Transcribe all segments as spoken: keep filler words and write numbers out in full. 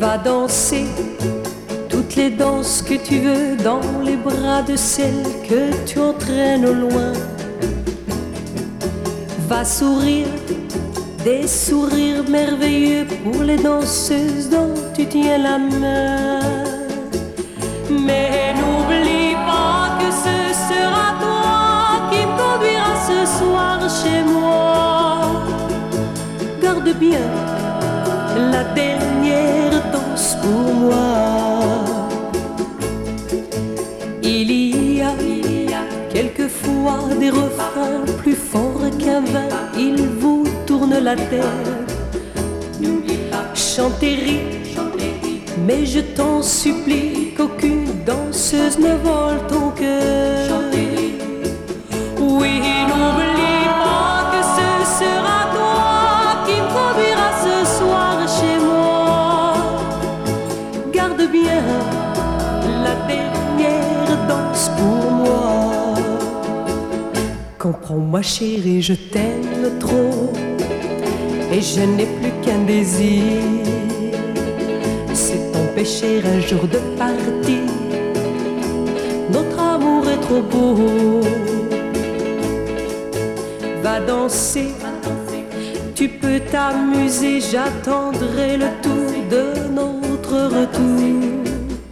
Va danser toutes les danses que tu veux dans les bras de celle que tu entraînes au loin. Va sourire des sourires merveilleux pour les danseuses dont tu tiens la main. Mais n'oublie pas que ce sera toi qui me conduira ce soir chez moi. Garde bien la dernière danse pour moi. Il y a, il y a quelquefois des refrains plus forts qu'un vin. Ils vous tournent la tête. Chantez, rire, mais je t'en supplie qu'aucune danseuse ne vole ton cœur. Oui, n'oublie pas que ce sera toi qui me conduira ce soir chez moi. Garde bien la dernière danse pour moi. Comprends-moi chérie, je t'aime trop et je n'ai plus qu'un désir, c'est t'empêcher un jour de partir. Notre amour est trop beau. Va danser, tu peux t'amuser, j'attendrai le tour de notre retour.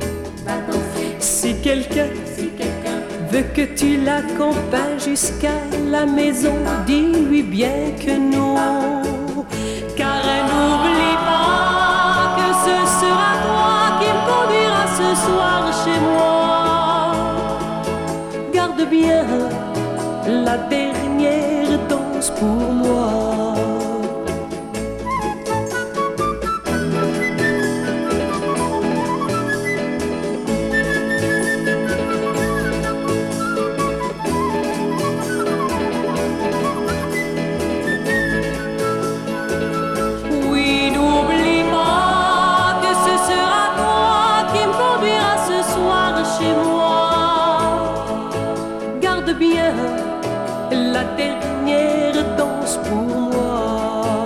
Si quelqu'un veut que tu l'accompagnes jusqu'à la maison, dis-lui bien que non. Car n'oublie pas que ce sera toi qui me conduira ce soir chez moi. Garde bien la dernière danse pour moi. Bien la dernière danse pour moi.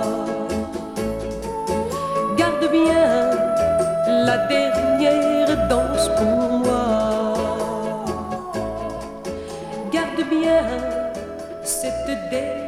Garde bien la dernière danse pour moi. Garde bien cette dernière